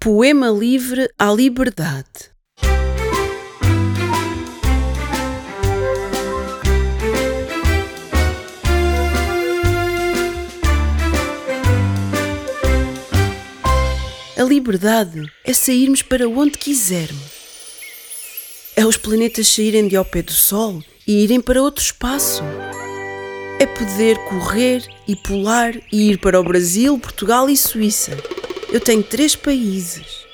Poema livre à liberdade. A liberdade é sairmos para onde quisermos. É os planetas saírem de ao pé do Sol e irem para outro espaço. É poder correr e pular e ir para o Brasil, Portugal e Suíça. Eu tenho 3 países.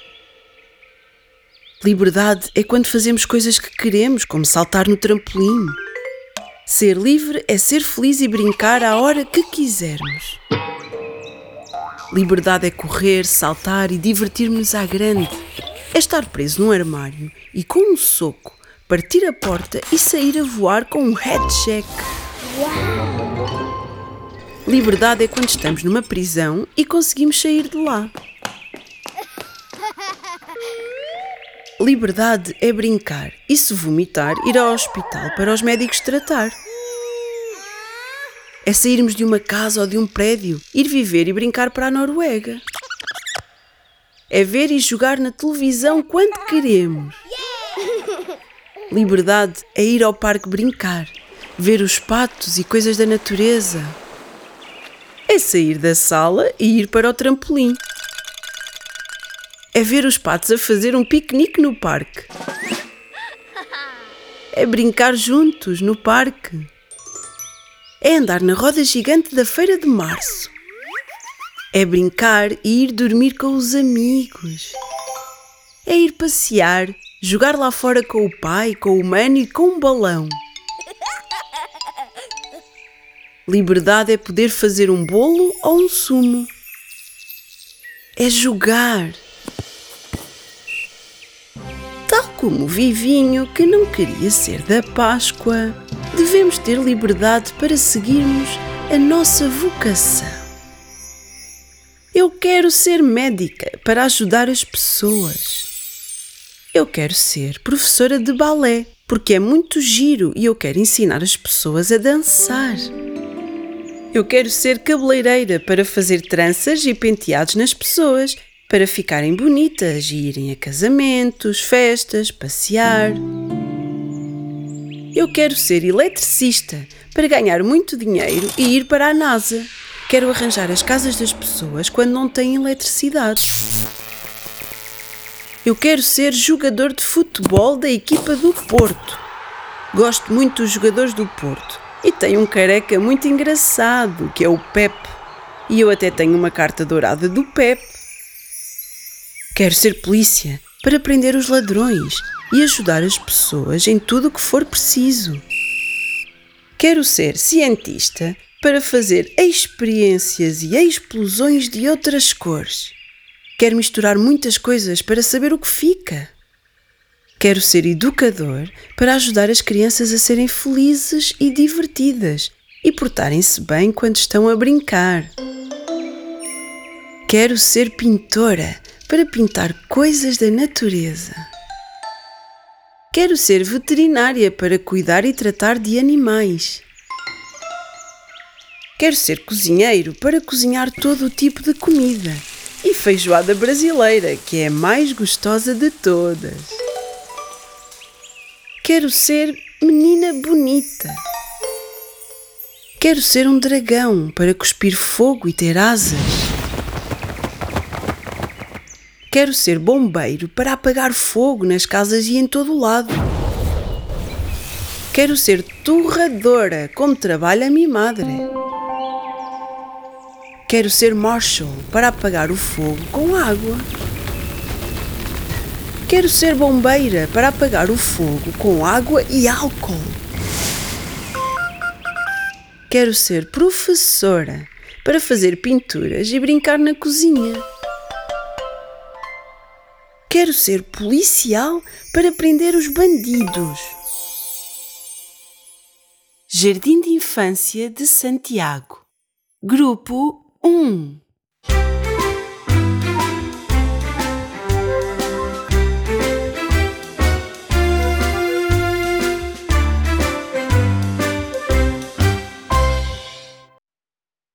Liberdade é quando fazemos coisas que queremos, como saltar no trampolim. Ser livre é ser feliz e brincar à hora que quisermos. Liberdade é correr, saltar e divertir-nos à grande. É estar preso num armário e, com um soco, partir a porta e sair a voar com um head check. Liberdade é quando estamos numa prisão e conseguimos sair de lá. Liberdade é brincar e, se vomitar, ir ao hospital para os médicos tratar. É sairmos de uma casa ou de um prédio, ir viver e brincar para a Noruega. É ver e jogar na televisão quando queremos. Liberdade é ir ao parque brincar, ver os patos e coisas da natureza. É sair da sala e ir para o trampolim. É ver os patos a fazer um piquenique no parque. É brincar juntos no parque. É andar na roda gigante da Feira de Março. É brincar e ir dormir com os amigos. É ir passear, jogar lá fora com o pai, com o mano e com um balão. Liberdade é poder fazer um bolo ou um sumo. É jogar. Tal como o Vivinho, que não queria ser da Páscoa, devemos ter liberdade para seguirmos a nossa vocação. Eu quero ser médica para ajudar as pessoas. Eu quero ser professora de balé, porque é muito giro e eu quero ensinar as pessoas a dançar. Eu quero ser cabeleireira para fazer tranças e penteados nas pessoas, para ficarem bonitas e irem a casamentos, festas, passear. Eu quero ser eletricista para ganhar muito dinheiro e ir para a NASA. Quero arranjar as casas das pessoas quando não têm eletricidade. Eu quero ser jogador de futebol da equipa do Porto. Gosto muito dos jogadores do Porto e tenho um careca muito engraçado, que é o Pepe. E eu até tenho uma carta dourada do Pepe. Quero ser polícia para prender os ladrões e ajudar as pessoas em tudo o que for preciso. Quero ser cientista para fazer experiências e explosões de outras cores. Quero misturar muitas coisas para saber o que fica. Quero ser educador para ajudar as crianças a serem felizes e divertidas e portarem-se bem quando estão a brincar. Quero ser pintora para pintar coisas da natureza. Quero ser veterinária para cuidar e tratar de animais. Quero ser cozinheiro para cozinhar todo o tipo de comida e feijoada brasileira, que é a mais gostosa de todas. Quero ser menina bonita. Quero ser um dragão para cuspir fogo e ter asas. Quero ser bombeiro para apagar fogo nas casas e em todo o lado. Quero ser torradora, como trabalha a minha madre. Quero ser marshal para apagar o fogo com água. Quero ser bombeira para apagar o fogo com água e álcool. Quero ser professora para fazer pinturas e brincar na cozinha. Quero ser policial para prender os bandidos. Jardim de Infância de Santiago. Grupo 1.